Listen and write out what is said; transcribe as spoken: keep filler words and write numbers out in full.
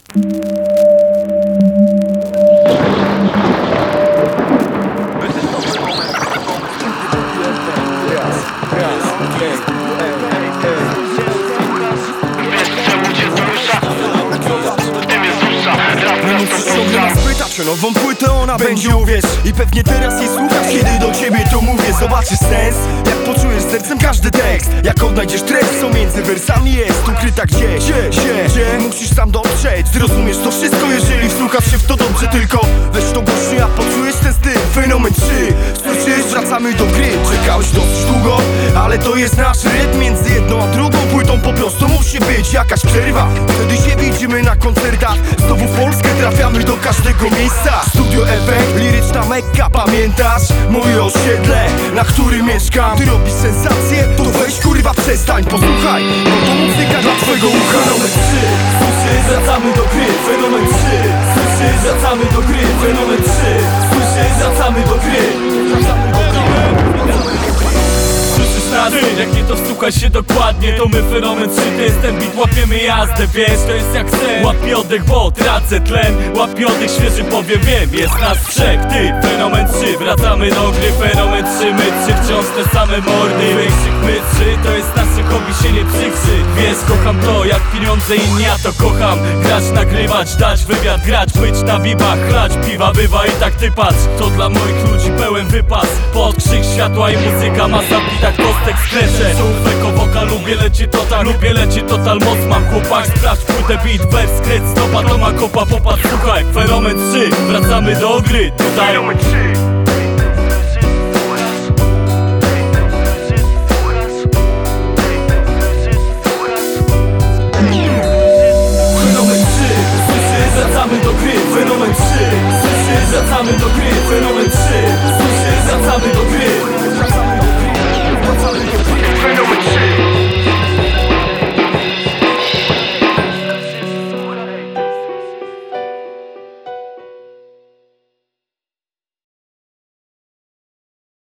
Nową płytę ona będzie, uwierz. I pewnie teraz jej słuchasz, kiedy do ciebie to mówię. Zobaczysz sens, jak poczujesz sercem każdy tekst. Jak odnajdziesz treść, co między wersami jest ukryta gdzieś, gdzie, gdzie, gdzie musisz sam dotrzeć. Zrozumiesz to wszystko, jeżeli wsłuchasz się w to dobrze. Tylko weź to głośniej, a poczujesz ten styl. Fenomen trzy, słyszysz, wracamy do gry. Czekałeś dosyć długo, ale to jest nasz rytm. Między jedną a drugą płytą po prostu musi być jakaś przerwa. Wtedy się widzimy na koncertach. Znowu w Polskę trafiamy do każdego miejsca. Studio Efekt, liryczna Mekka. Pamiętasz moje osiedle, na którym mieszkam? Ty robisz sensację? To weź kurwa przestań, posłuchaj, bo to muzyka dla twojego ucha. Fenomen trzy, słyszysz, wracamy do gry. Fenomen trzy, słyszysz, wracamy do gry. Fenomen trzy, słyszysz, wracamy do gry. Wracamy do gry. Słyszysz nas? Jak nie to wsłuchaj się dokładnie. To my Fenomen trzy, to jest ten beat, łapiemy jazdę. Wiesz, to jest jak sen. Łapie oddech, bo tracę tlen. Łapie oddech, świeży powiem, wiem. Jest nas trzech, ty, Fenomen trzy. Wracamy do gry, Fenomen trzy. My trzy, wciąż te same mordy. Wykrzyk, my trzy, to jest nasze hobby, się nie przykrzy. Wiesz, kocham to, jak pieniądze inni, ja to kocham. Grać, nagrywać, dać wywiad, grać, być na bibach, chlać piwa, bywa i tak ty patrz. To dla moich ludzi pełen wypas. Pod krzyk światła i muzyka, masa tak kostek skrecze. Słówek woka, lubię leci total, lubię leci total, moc mam chłopak. Sprawdź płytę, beat, wers, kret, stopa, to ma kopa, popatrz, słuchaj. Fenomen trzy, wracamy do gry, tutaj Fenomen trzy. Fenomen trzy, słyszysz, wracamy do gry.